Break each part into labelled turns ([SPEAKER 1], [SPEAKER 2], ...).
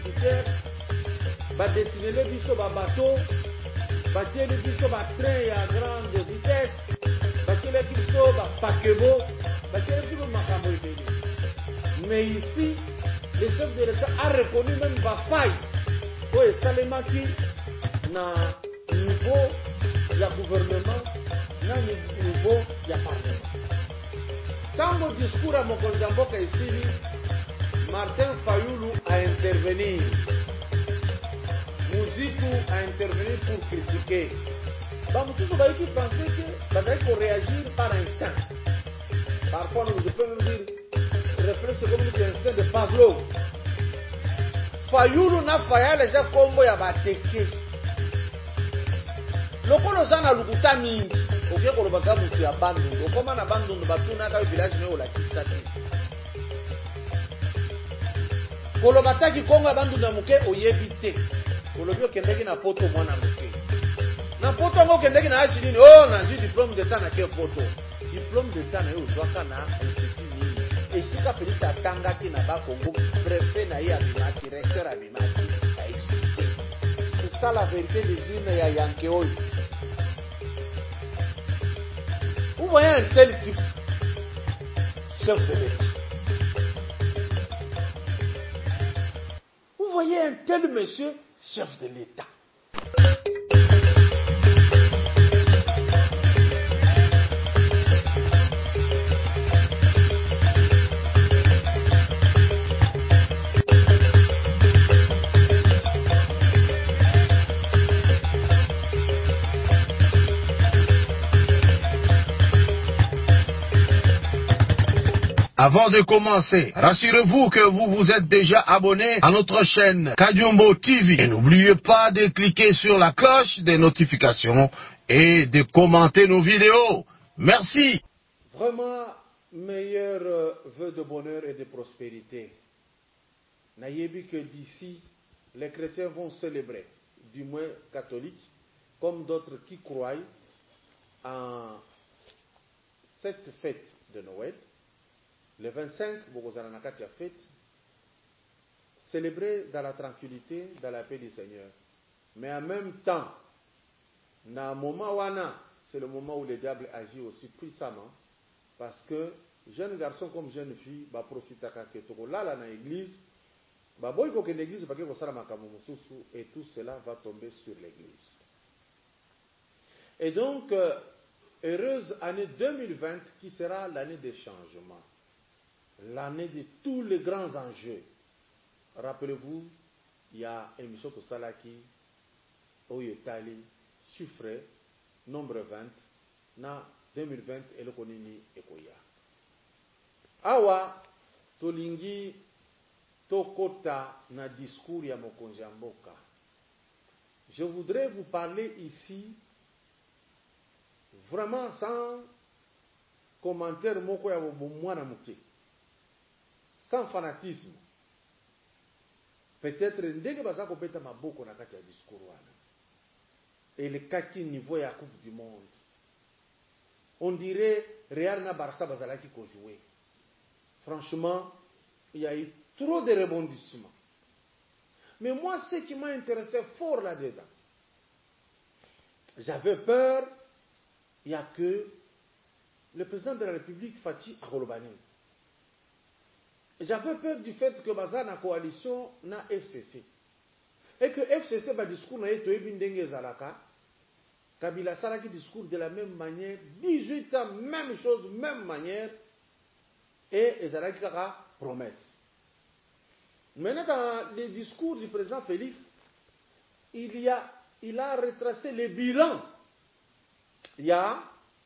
[SPEAKER 1] publicitaire, dessiner les biso bateau, bâtir les biso train à grande vitesse, bâtir les biso paquebot, bâtir les biso makambo. Mais ici, le chef de l'État a reconnu même la faille. Oui, Salemaki, na niveau du gouvernement, na niveau du parlement. Quand le discours à Mokonjamboka ici, Martin Fayoulou a intervenu. Mouzikou a intervenu pour critiquer. Tous les qui pensaient qu'il faut réagir par instinct. Parfois, je peux même dire, réflexe comme l'instinct de Pavlov. Fayoulou n'a pas les gens comme il y a bateke. Lokolo zana lukuta mingi. Oké ko lobaza mutu ya bandu. Okoma na bandu ndo batuna ka village ne ola kisati. Kolo bataki kongo bandu na muke oyebite. Kolobi okendeki na poto mwana muke. Na poto ngo kendeki na achi nini? Oh na diplôme d'état na ke poto. Diplôme d'état na yo zwaka na institut nini. Esika pelisi atangaki na ba Congo préfet na ye abimaki recteur abimaki a expliqué. C'est ça la vérité des urnes ya Yankeoi. Vous voyez un tel type chef de l'État. Vous voyez un tel monsieur chef de l'État.
[SPEAKER 2] Avant de commencer, rassurez-vous que vous vous êtes déjà abonné à notre chaîne Kadiombo TV. Et n'oubliez pas de cliquer sur la cloche des notifications et de commenter nos vidéos. Merci.
[SPEAKER 1] Vraiment, meilleur vœu de bonheur et de prospérité. N'ayez que d'ici, les chrétiens vont célébrer, du moins catholiques, comme d'autres qui croient en cette fête de Noël. Le 25, Bogozaranakati a fête, célébrer dans la tranquillité, dans la paix du Seigneur. Mais en même temps, dans le moment où c'est le moment où le diable agit aussi puissamment, parce que jeunes garçons comme jeunes filles, profitent de là dans l'église, et tout cela va tomber sur l'église. Et donc, heureuse année 2020 qui sera l'année des changements. L'année de tous les grands enjeux. Rappelez-vous, il y a émission de Salaki, Oyetali, chiffré, nombre 20, na 2020 et le konini ekoya. Awa, tolingi, tokota na discours ya Mokonjamboka. Je voudrais vous parler ici, vraiment sans commentaire moko ya mwana muke. Sans fanatisme. Peut-être ndenge baza kopeta maboko na kati ya discours wana. Et le kaki niveau ya Coupe du Monde. On dirait Real na Barça bazalaki ko jouer. Franchement, il y a eu trop de rebondissements. Mais moi, ce qui m'a intéressé fort là-dedans, j'avais peur, il n'y a que le président de la République, Fatih Agolobani. J'avais peur du fait que baza na coalition na FCC. Et que FCC ba discours na yeto ebindenge zalaka. Kabila Salaki discours de la même manière, 18 ans, même chose, même manière. Et Zalaki kaka promesse. Maintenant, dans les discours du président Félix, il a retracé le bilan. Il y a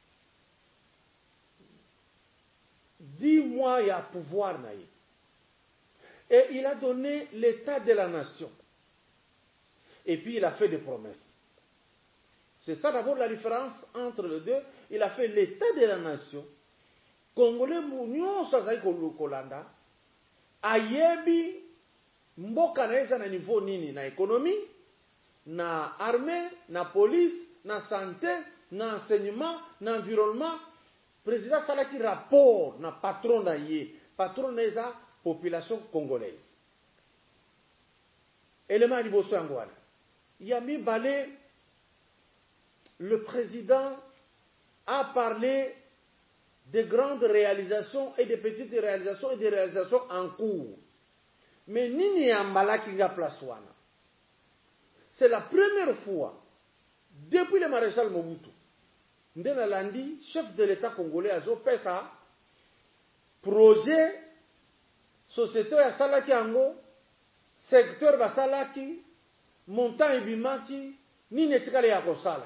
[SPEAKER 1] 10 mois, il y a pouvoir naïf. Et il a donné l'état de la nation. Et puis il a fait des promesses. C'est ça d'abord la différence entre les deux. Il a fait l'état de la nation. Congolais mounio sazai kolanda. Ayebi mboka naeza na niveau nini na économie, na armée, na police, na santé, na enseignement, na environnement. Président Salaki rapport na patron na ye. Patron naeza population congolaise. élément liboso angwana. Yami Balé, le président a parlé de grandes réalisations et de petites réalisations et des réalisations en cours. Mais nini yambala kinga place wana. C'est la première fois depuis le maréchal Mobutu. Ndena Landi, chef de l'État congolais, a pesa projet société ya salaki yango, secteur basalaki, montant ebimaki, nini etikale ya kosala.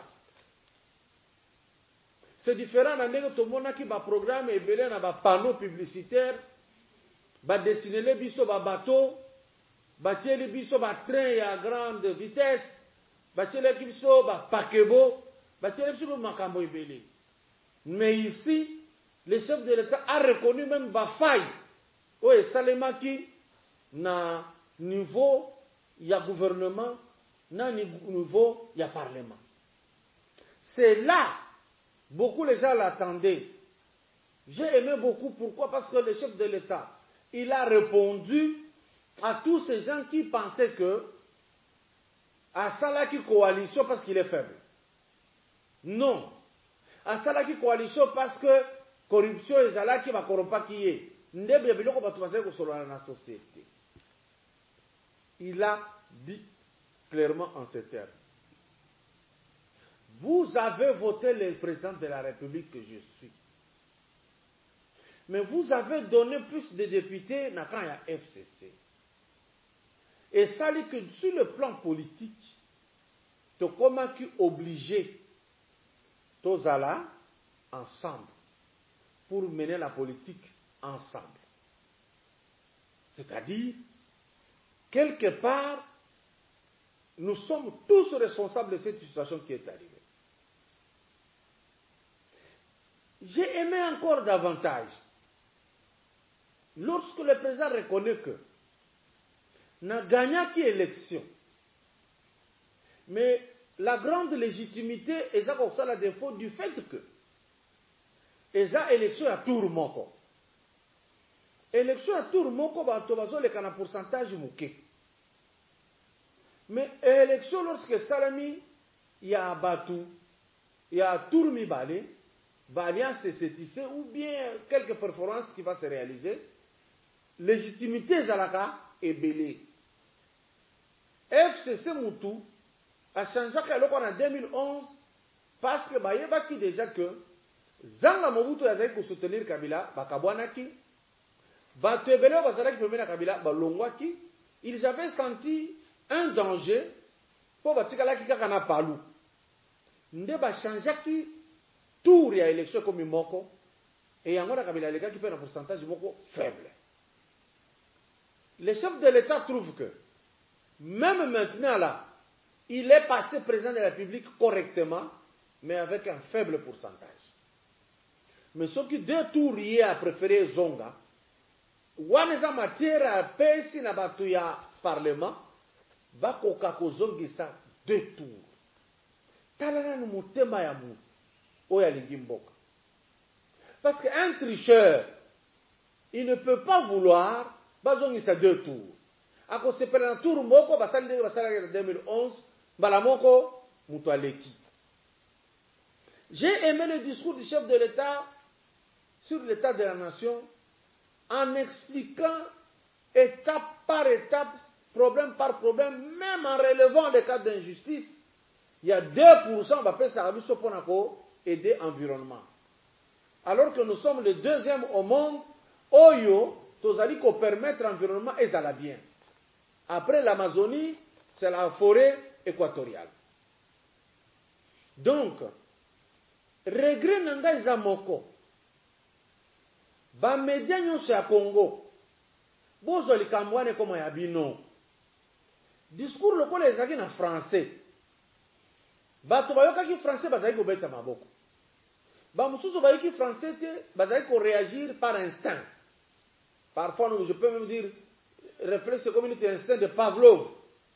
[SPEAKER 1] C'est différent dans ndenge tomonaki ba programme ebele na ba panneau publicitaire, ba dessiner les biso ba bateau, ba tieli biso ba train ya grande vitesse, ba tieli biso ba pakebo, ba tieli biso makambo ebele. Mais ici, le chef de l'État a reconnu même ba faille o esalemaki na niveau ya gouvernement, na niveau ya parlement. C'est là beaucoup les gens l'attendaient. J'ai aimé beaucoup. Pourquoi? Parce que le chef de l'État, il a répondu à tous ces gens qui pensaient que à Salaki coalition parce qu'il est faible. Non. À Salaki coalition parce que corruption et Salaki va corrompre qui est. La société. Il a dit clairement en ces termes. Vous avez voté le président de la République que je suis. Mais vous avez donné plus de députés dans le FCC. Et ça dit que sur le plan politique, tu as comment obligé tous là ensemble pour mener la politique ensemble. C'est-à-dire, quelque part, nous sommes tous responsables de cette situation qui est arrivée. J'ai aimé encore davantage lorsque le président reconnaît que n'a gagné qu'élection, mais la grande légitimité est ça la défaut du fait que eza élection à tour moko. Élection à tour moko batobazo le kana pourcentage mouké. Mais élection lorsque salami ya batu ya tour mi balé alliance CCTC ou bien quelque performance qui va se réaliser, légitimité zalaka est belée. FCC Moutou a changé en 2011 parce que Bayeba qui déjà que Zanga Mobutu a pour soutenir Kabila, Bakabwanaki, Batebele Bazalaki pour mener Kabila, Balongwaki, ils avaient senti un danger pour Batikalaki Kakana Palou. Nde ba changé qui tour ya élection comme moko et yangona Kabila les gars qui prennent un pourcentage moko faible. Le chef de l'État trouve que même maintenant là, il est passé président de la République correctement, mais avec un faible pourcentage. Mais ce qui deux tours y a préféré Zonga, waneza matière à pesi na batu ya parlement, bako kako zongi sa deux tours. Talana no mutema ya mu, oya lingimboka. Parce qu'un tricheur, il ne peut pas vouloir bazongi sa deux tours. Ako sepele na tour moko basali en 2011, balamoko mutualeki. J'ai aimé le discours du chef de l'État sur l'état de la nation en expliquant étape par étape, problème par problème, même en relevant les cas d'injustice. Il y a 2% bapé Sarabiso pour aider l'environnement. Alors que nous sommes le deuxième au monde, Oyo, Tozali ko permettre l'environnement et ça la bien. Après l'Amazonie, c'est la forêt équatoriale. Donc, regret nanga izamoko. Ba média nyonso ya Congo. Bozo likamwane koma ya bino. Discours lokola ezaki na français. Bato bayokaki français bazali ko beta maboko. Ba mususu bayiki français te bazali ko réagir par instinct. Parfois, je peux même dire réflexe communauté instinct de Pavlov.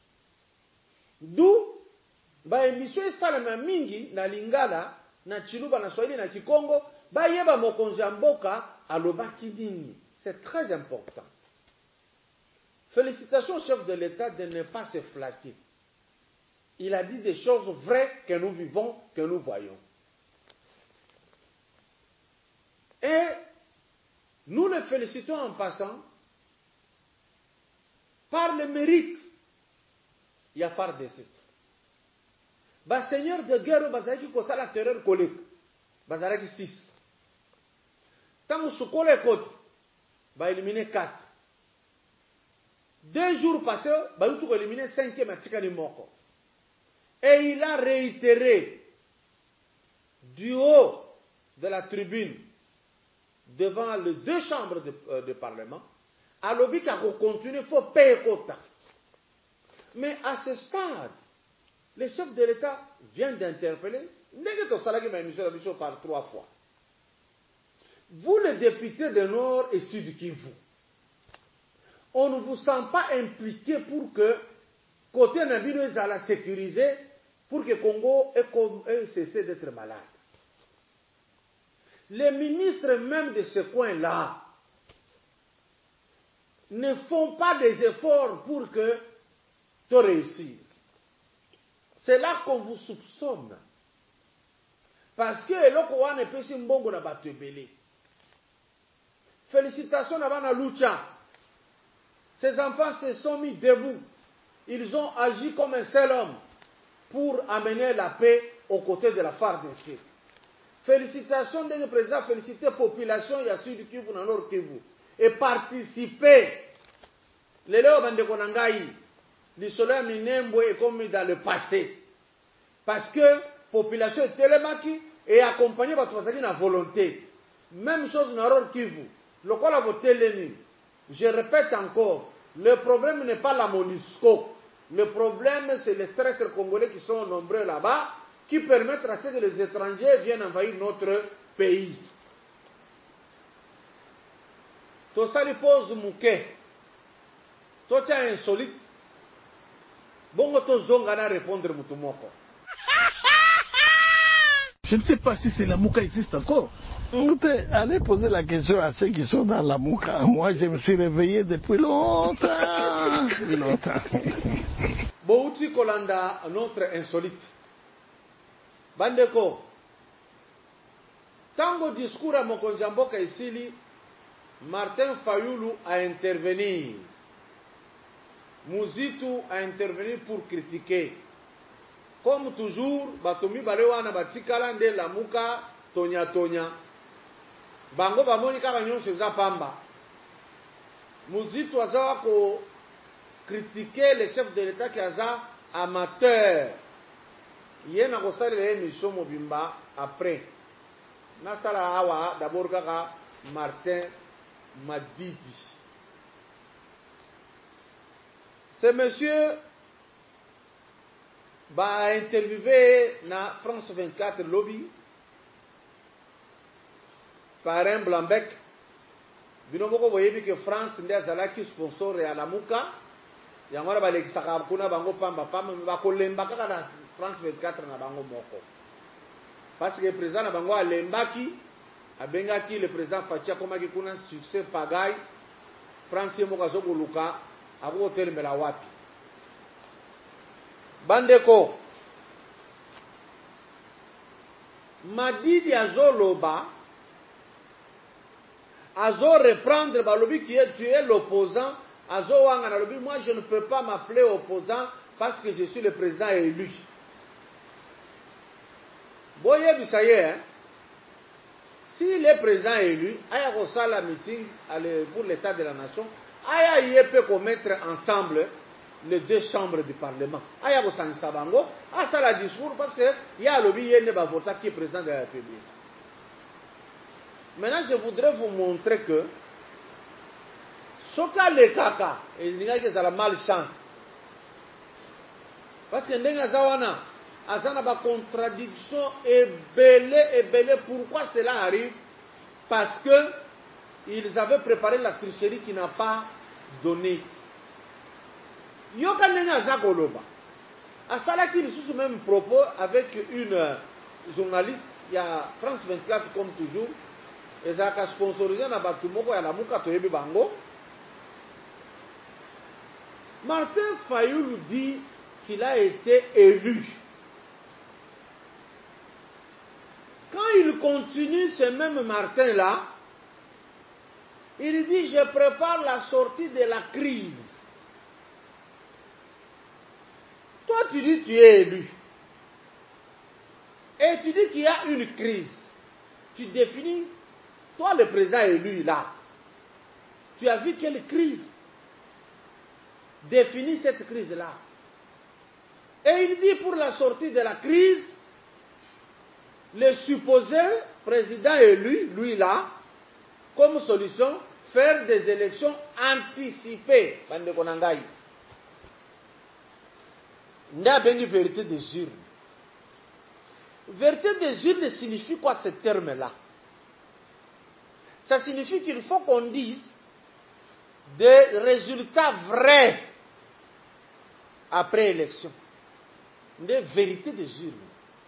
[SPEAKER 1] D'où ba émission esalama mingi na Lingala, na Chiluba, na Swahili, na Kikongo, ba yeba mokonzi ya mboka alobaki nini. C'est très important. Félicitations au chef de l'État de ne pas se flatter. Il a dit des choses vraies que nous vivons, que nous voyons. Et nous le félicitons en passant par le mérite. Il y a par décès. Bah, seigneur de guerre, bazaki kosa la terreur collègue. Bazaraki 6. Tant que ce collègue côte, bah, éliminer 4. 2 jours passés, bah, nous avons éliminé 5e à Tikani Moko. Et il a réitéré du haut de la tribune devant les 2 chambres de parlement, à l'objet qu'à continuer, il faut payer quota. Mais à ce stade, le chef de l'État vient d'interpeller, par 3 fois. Vous, les députés de Nord et Sud Kivu, on ne vous sent pas impliqué pour que côté Nabino la sécuriser, pour que Congo ait cessé d'être malade. Les ministres même de ce coin-là ne font pas des efforts pour que tu réussisses. C'est là qu'on vous soupçonne. Parce que l'Okowa ne peut pas se battre. Félicitations à la Lucha. Ces enfants se sont mis debout. Ils ont agi comme un seul homme pour amener la paix aux côtés de la FARDC. Félicitations des présidents, féliciter la population et à Sud Kivu, dans Nord Kivu. Et participer. Les Léo Bandekonangaï, les soleils Minembo est comme dans le passé. Parce que la population est télémaki et accompagnée par la volonté. Même chose dans Nord Kivu. Le col a voté Lénine. Je répète encore, le problème n'est pas la MONUSCO. Le problème, c'est les traîtres congolais qui sont nombreux là-bas, qui permettent à ce que les étrangers viennent envahir notre pays. To sali pose mouke. To tia insolite. Bongo to zongana répondre mutumoko.
[SPEAKER 3] Je ne sais pas si c'est la Mouka existe encore.
[SPEAKER 4] Allez poser la question à ceux qui sont dans la Mouka. Moi, je me suis réveillé depuis longtemps. Depuis longtemps.
[SPEAKER 1] Bouti Kolanda, notre insolite. Bandeko, tango discours à Mokonjamboka Isili, Martin Fayoulou a intervenu. Mouzitou a intervenu pour critiquer. Comme toujours, Batomi Balewana Batikala de la Mouka, Tonya Tonya. Bango Bamonika Bagnon Seza Pamba. Mouzitou Azawa ko critiquer les chefs de l'État qui sont amateurs. Yena ko sali le émission Mobimba après. Nasala Awa d'abord kaka Martin Madidi. Ce monsieur va interviewer na France 24 lobby par un Blanbec. Binomoko voyebi que France ndi azalaki sponsor ya Lamuka. Yango ba lekisaka kuna bango pamba ba kolemba kaka na France 24 na bango moko. Parce que le président na bango alembaki abengaki le président Fatia komaki kuna succès pagaille. France yemo kazoko luka abo telemela wapi. Bandeko Madidi azoloba azo reprendre balobi qui est tué l'opposant azo wanga na lobi moi je ne peux pas m'appeler opposant parce que je suis le président élu. Boye bisaye hein? Si le président élu aya ko sala meeting pour l'état de la nation aya yepe ko mettre ensemble les 2 chambres du Parlement. Aya ko sanisa bango, asa la discours parce que ya lobi yene ba vota qui est président de la République. Maintenant, je voudrais vous montrer que Soka le kaka, et il y a la malchance. Parce que ndenga zawana, azana ba contradiction et belé. Pourquoi cela arrive? Parce que ils avaient préparé la tricherie qui n'a pas donné. Yoka ndenga zakoloba. Asala qui sous même propos avec une journaliste, il y a France 24 comme toujours. Et ça a sponsorisé na batumoko ya la muka toyebi bango. Martin Fayulu dit qu'il a été élu. Quand il continue, ce même Martin-là, il dit, je prépare la sortie de la crise. Toi, tu dis, tu es élu. Et tu dis qu'il y a une crise. Tu définis, toi, le président élu, là, tu as vu quelle crise? Définis cette crise-là. Et il dit, pour la sortie de la crise, le supposé président élu, lui là, comme solution, faire des élections anticipées. Bande Konangai. Il y a bien une vérité des urnes. Vérité des urnes signifie quoi ce terme-là? Ça signifie qu'il faut qu'on dise des résultats vrais après élection. Des vérités des urnes.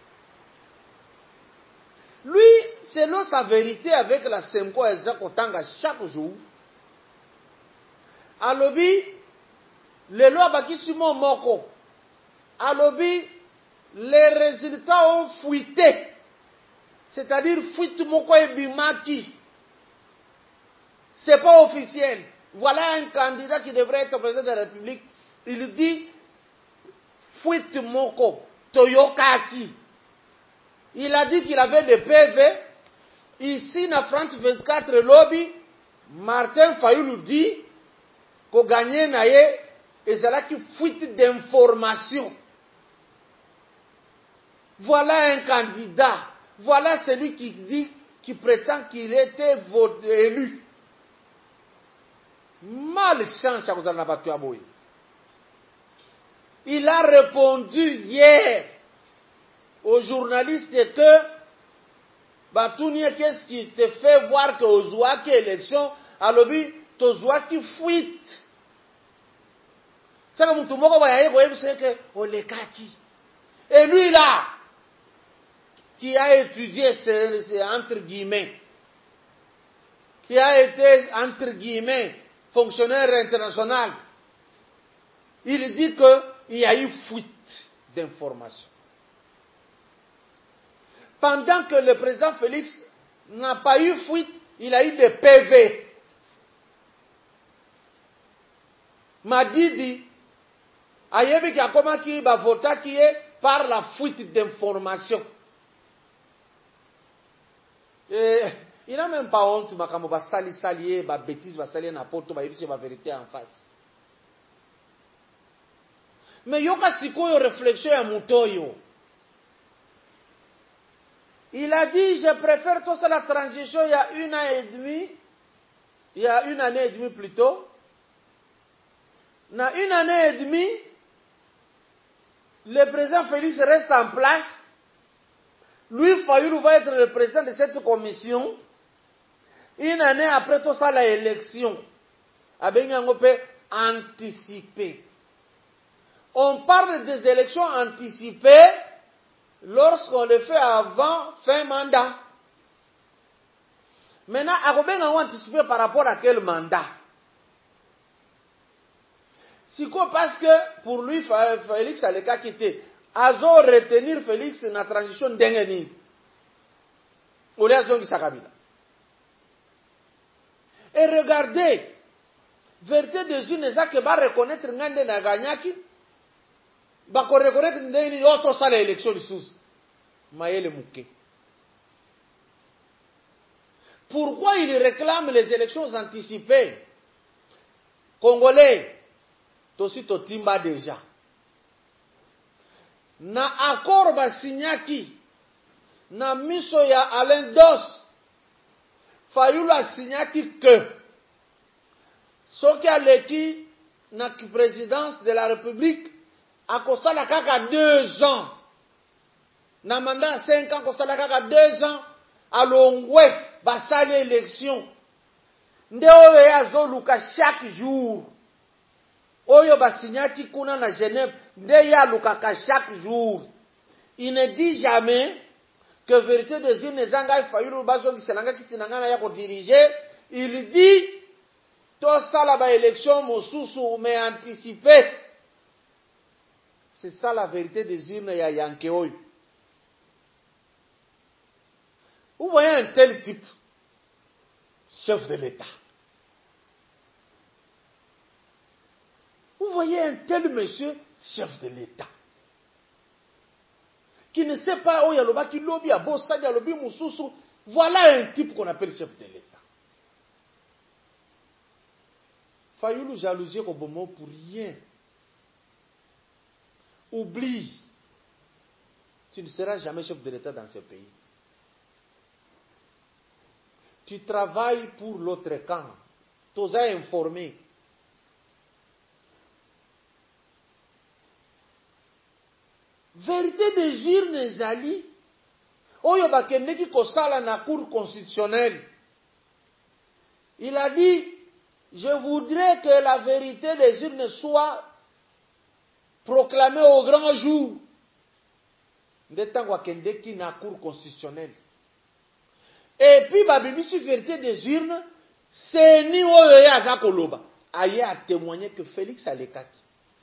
[SPEAKER 1] Lui, selon sa vérité avec la Semko Ezek Otanga chaque jour, à l'obi, les lois Bakisimo Moko, à l'obi, les résultats ont fuité. C'est-à-dire, fuite Moko et Bimaki. C'est pas officiel. Voilà un candidat qui devrait être président de la République. Il dit, fuite Moko, Toyokaki. Il a dit qu'il avait des PV. Ici, dans France 24 lobby, Martin Fayulu dit qu'on gagnait naïe et c'est là qui fuite d'informations. Voilà un candidat. Voilà celui qui dit, qui prétend qu'il était élu. Malchance à vous en avoir tué. Il a répondu hier aux journalistes que Batounia, qu'est-ce qui te fait voir que Ozouaki élection, alors lui, Tozouaki fuite. C'est comme tout le monde va c'est que Olekaki. Et lui là, qui a étudié, c'est entre guillemets, qui a été entre guillemets fonctionnaire international, il dit qu'il y a eu fuite d'informations. Pendant que le président Félix n'a pas eu fuite, il a eu des PV. Madidi, Ayebi Kakoma qui va voter qui est par la fuite d'informations. Il n'a même pas honte, Makamo va salier, va bêtise, va salier n'importe quoi, il va vérité en face. Mais yoka sikoyo réflexion à Mutoyo. Il a dit, je préfère tout ça la transition il y a une année et demie plutôt. Dans une année et demie, le président Félix reste en place. Lui, Fayulu va être le président de cette commission. Une année après tout ça, l'élection. On peut anticiper. On parle des élections anticipées lorsqu'on le fait avant fin mandat. Maintenant, on va anticiper par rapport à quel mandat? C'est quoi? Parce que pour lui, Félix a le cas qui était. Azo retenir Félix dans la transition d'Engeni. Ou les Azo qui s'akabila. Et regardez, vérité des unes, ça que va reconnaître Ngande na Ganyaki, va reconnaître Ndeni, auto ça l'élection de sous. Maël Mouké. Pourquoi il réclame les élections anticipées? Congolais, Tosi Totimba déjà. Na accord ba signaki, na miso ya Alain Dos, Fayulu a signaki que, soki aleki na présidence de la République, a kosala kaka 2 ans. Na mandat 5 ans, kosala kaka 2 ans, alongwe, basali élection. Nde oyo ya zoluka chaque jour. Oyo basignaki kuna na Genève, nde ya lukaka chaque jour. Il ne dit jamais que vérité des unes Zanga Fayulu bazo ki selanga kitinanga na ya ko diriger. Il dit Tout ça, la élection, mosusu, mais anticipé. C'est ça la vérité des urnes ya Yankeoy. Vous voyez un tel type, chef de l'État. Vous voyez un tel monsieur, chef de l'État, qui ne sait pas où il y a le bas, qui lobby à Bossa, il y a le lobby Moussoussou. Voilà un type qu'on appelle chef de l'État. Fayoulou jalousie au bon mot pour rien. Oublie, tu ne seras jamais chef de l'État dans ce pays. Tu travailles pour l'autre camp. Tu as informé. Vérité de urnes ezali. Oyo bakende ki kosala na cour constitutionnelle. Il a dit, je voudrais que la vérité des urnes soit proclamée au grand jour. Ndetango akende ki na cour constitutionnelle. Et puis, babibisi vérité des urnes, c'est ni oyo aza koloba. Aye a témoigné que Félix a lekaki.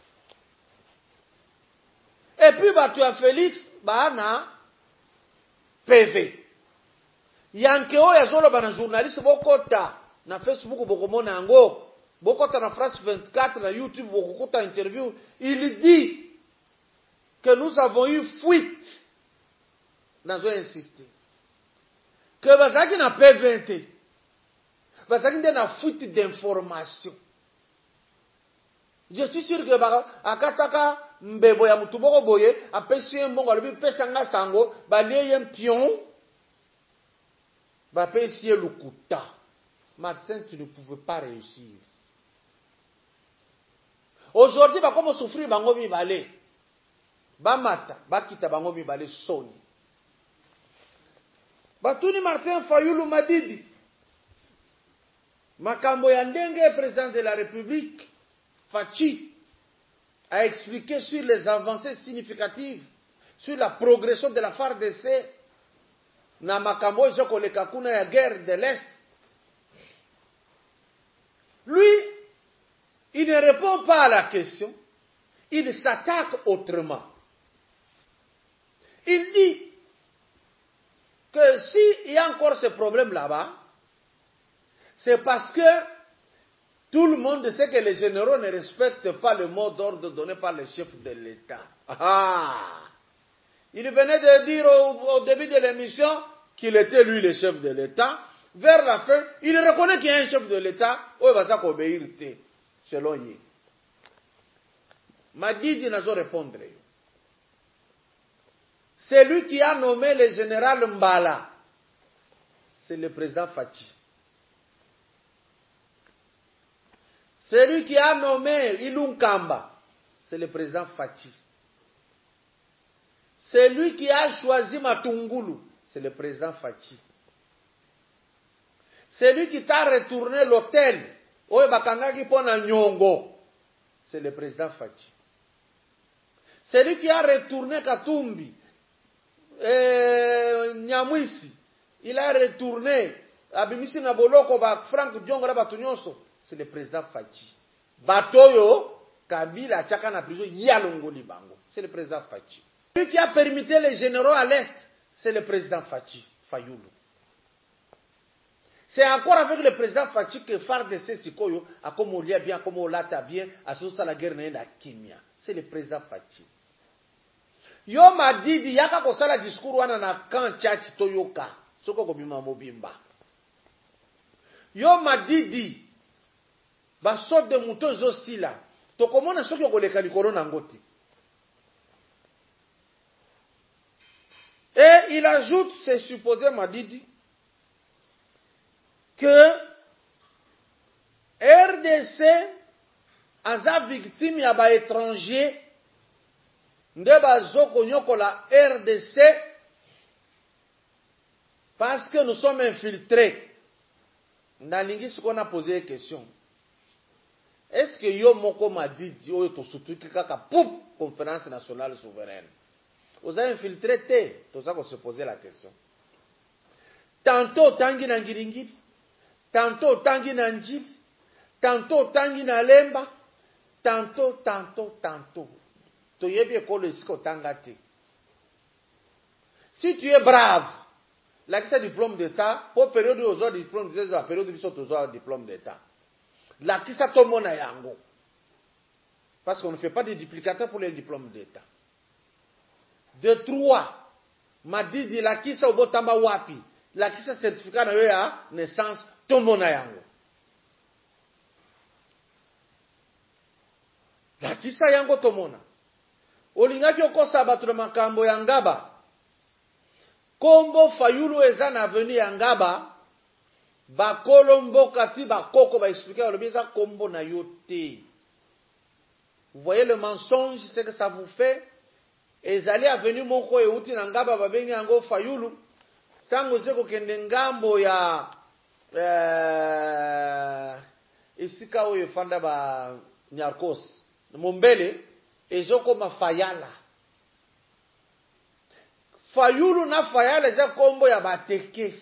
[SPEAKER 1] Et puis, tu as Félix, na PV. Yankeo ya zolo bana journaliste bokota na Facebook bokomona yango, bokota na France 24 na YouTube bokota interview, il dit que nous avons eu fuite. Nazo insister. Que bazaki na P20. Bazaki na fuite d'information. Je suis sûr que akataka mbebo ya mutu boko boye apesi mbongo alobi pesa nga sango balie mpion bapesi lukuta. Martin, tu ne pouvais pas réussir. Aujourd'hui comme souffrir bango mibale. Bamata bakita bango mibale soni. Batuni Martin Fayoulou Madidi. Makambo ya ndenge président de la République Fachi a expliqué sur les avancées significatives, sur la progression de la FARDC, na makambo joko le kakuna ya guerre de l'Est. Lui, il ne répond pas à la question, il s'attaque autrement. Il dit que s'il y a encore ce problème là-bas, c'est parce que tout le monde sait que les généraux ne respectent pas le mot d'ordre donné par le chef de l'État. Il venait de dire au début de l'émission qu'il était lui le chef de l'État. Vers la fin, il reconnaît qu'il y a un chef de l'État. Il va obéir selon lui. Madidi n'a pas répondre. C'est lui qui a nommé le général Mbala. C'est le président Fachi. C'est lui qui a nommé Ilunkamba. C'est le président Fachi. C'est lui qui a choisi Matungulu. C'est le président Fachi. C'est lui qui t'a retourné l'hôtel. Oye bakangaki pona Nyongo. C'est le président Fachi. C'est lui qui a retourné Katumbi. Nyamwisi. Il a retourné Abimisi Naboloko ba Frank Diongora Batunyonso. C'est le président Fachi. Batoyo, Kabila, Tchaka na prison, Yalongoli Bango. C'est le président Fachi. Celui qui a permis les généraux à l'Est, c'est le président Fachi, Fayoulou. C'est encore avec le président Fachi que FARDC Sikoyo a comme Olia bien, comme Olata bien, a souci la guerre na Kimia. C'est le président Fachi. Yo m'a dit, yaka ko sala discours wana na kan Tchachi Toyoka. Soko ko bima mobimba. Yo m'a dit, ba sorte de mouton aussi là. To komona soki okoleka likolo na ngoti. Et il ajoute, c'est supposé Madidi, que RDC aza victime ya ba étranger nde bazoko nyokola RDC parce que nous sommes infiltrés. Nalingi sikona poser une question. Est-ce que yo moko Madidi oyo to sutuki kaka pouf conférence nationale souveraine? Vous avez infiltré té, tout ça qu'on se posait la question. Tantôt tangi na ngiringiri, tantôt tangi na njili, tantôt tangi na lemba, tantôt. Toyebi ekolo esiko tangati. Si tu es brave, là c'est diplôme d'état, pour période où on a diplôme d'état, la période où on a diplôme d'état. Là qui ça tout le monde a yango. Parce qu'on ne fait pas de duplicateur pour les diplômes d'état. De 3, m'a dit la qui ça au botamba wapi, la qui ça certificat na yo ya naissance, tout le monde a yango. La qui ça yango tout le monde. Olingaki okosa bato na makambo ya ngaba. Kombo Fayulu eza na avenue ya ngaba. Bakolo mboka ti bakoko ba expliquer olobi eza kombo na yo te. Vous voyez le mensonge, c'est que ça vous fait. Ezali avenue moko euti na ngaba babengi yango Fayulu. Tango zeko kende ngambo ya isika oyo fanda ba Nyarkos. Mombele ezoko mafayala. Fayulu na fayala eza kombo ya bateke.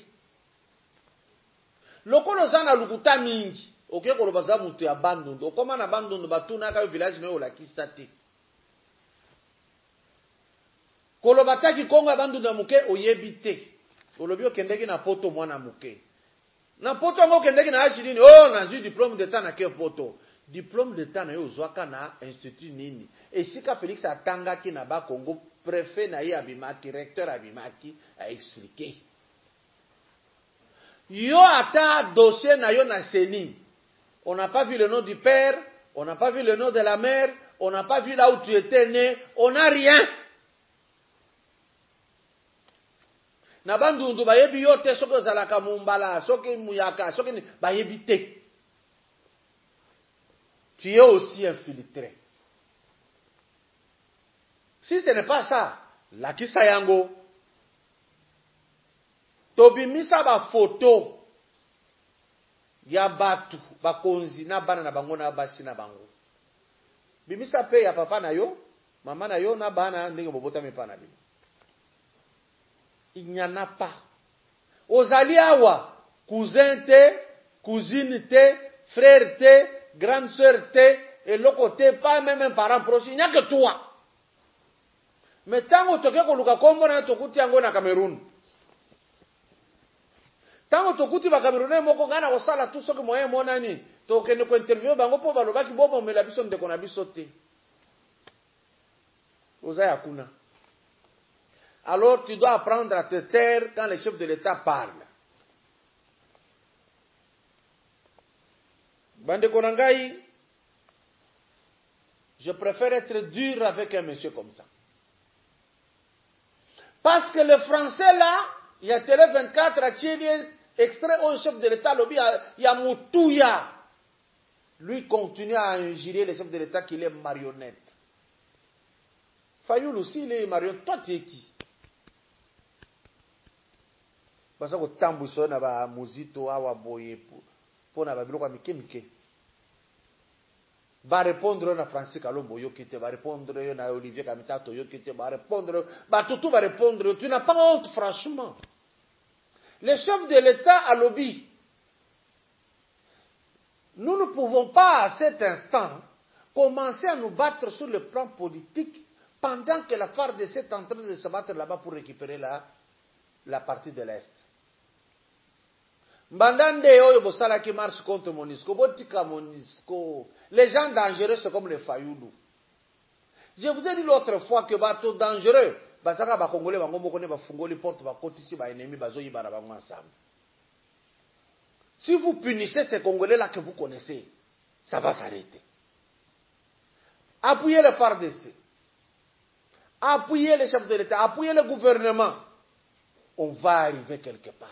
[SPEAKER 1] Lokolo zana lukuta mingi. Oke koloba za mutu ya Bandundu. Okoma na Bandundu batuna ka village na yo la kisate. Koloba taki Kongo ya Bandundu na muke oyebite. Olobi okendeki na poto mwana muke. Na poto ngo kendeki na achilini. Oh na ju diplôme d'état na ke poto. Diplôme d'état na yo zwaka na institut nini. Esika Félix atangaki na ba Congo, préfet na ye abimaki, recteur abimaki a expliqué. Yo ata dossier na yo na seni. On n'a pas vu le nom du père, on n'a pas vu le nom de la mère, on n'a pas vu là où tu étais né, on n'a rien. Na Bandundu bayebi yo te soki ozalaka mumbala, soki muyaka, soki bayebi te. Tu es aussi infiltré. Si ce n'est pas ça, la kisa yango, tobimisa ba photo ya batu, ba konzi na bana na bango na basi na bango. Bimisa pe ya papa na yo, mama na yo na bana ndenge bobota mepa na bino. Il n'y en a pas. Ozali awa, cousin te, cousine te, frère te, grande sœur te, et l'autre côté, pas même un parent proche, il n'y a que toi. Mais tant que tu as koluka kombo na tokuti yango na Cameroun. Tant que tokuti ba Camerounais moko ngana ko sala tout ce que moyen monani, to kende ko interview bango po balobaki bobo mela biso ndeko na biso te. Ozaya kuna. Alors tu dois apprendre à te taire quand le chef de l'État parle. Bande Konangai, je préfère être dur avec un monsieur comme ça. Parce que le français là, il y a Télé 24 à Tchévien, extrait au chef de l'État, il y a Moutouya. Lui continue à injurer le chef de l'État qu'il est marionnette. Fayoul aussi, il est marionnette. Toi, tu es qui? Parce que tambuso na ba muzito awa boye pour na ba biloko mike. Va répondre na Francis Kalombo yokite, va répondre na Olivier Kamitato yokite, va répondre, bah tout va répondre. Tu n'as pas honte franchement. Le chef de l'État a lobby. Nous ne pouvons pas à cet instant commencer à nous battre sur le plan politique pendant que la FARDC est en train de se battre là-bas pour récupérer la partie de l'Est. Mbandande oyo bosala qui marche contre Monisco, botika Monisco. Les gens dangereux c'est comme les Fayoulou. Je vous ai dit l'autre fois que bateau dangereux, basaka ba Congolais bango moko ne ba fungoli porte ba kotisi ba ennemi bazo yibara bango ensemble. Si vous punissez ces Congolais là que vous connaissez, ça va s'arrêter. Appuyez le FARDC. Appuyez les chefs de l'État, appuyez le gouvernement. On va arriver quelque part.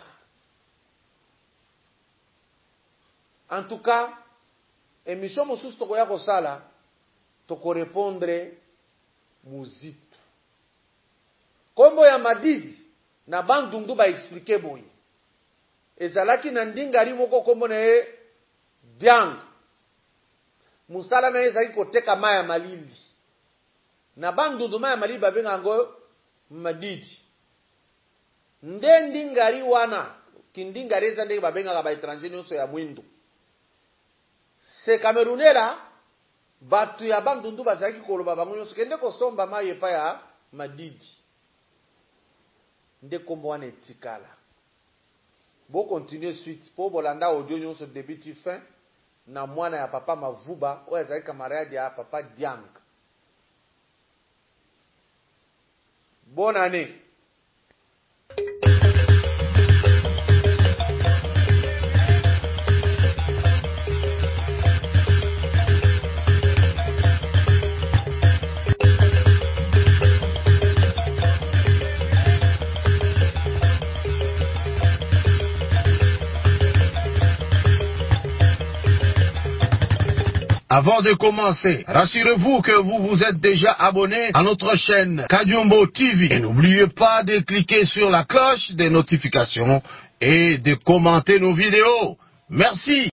[SPEAKER 1] En tout cas, émission mosusu tokoya kosala toko répondre muzitu. Kombo ya Madidi na Bandundu ba expliquer boye. Ezalaki na ndingari moko kombo na ye Diang. Musala na ezaki koteka maya malili. Na Bandundu maya malili babenga ngo Madidi. Nde ndingari wana kindingari eza ndenge babenga ba étranger nyonso ya mwindo. Ces Camerounais là, batu ya bandundu bazaki koloba bango nyonso kende kosomba mai epa ya Madidi. Nde kombo wana etikala. Bo continuer suite po bolanda audio nyonso début to fin na mwana ya papa Mavuba oyo azali camarade ya papa Diang. Bonne année.
[SPEAKER 2] Avant de commencer, rassurez-vous que vous vous êtes déjà abonné à notre chaîne Kajumbo TV. Et n'oubliez pas de cliquer sur la cloche des notifications et de commenter nos vidéos. Merci.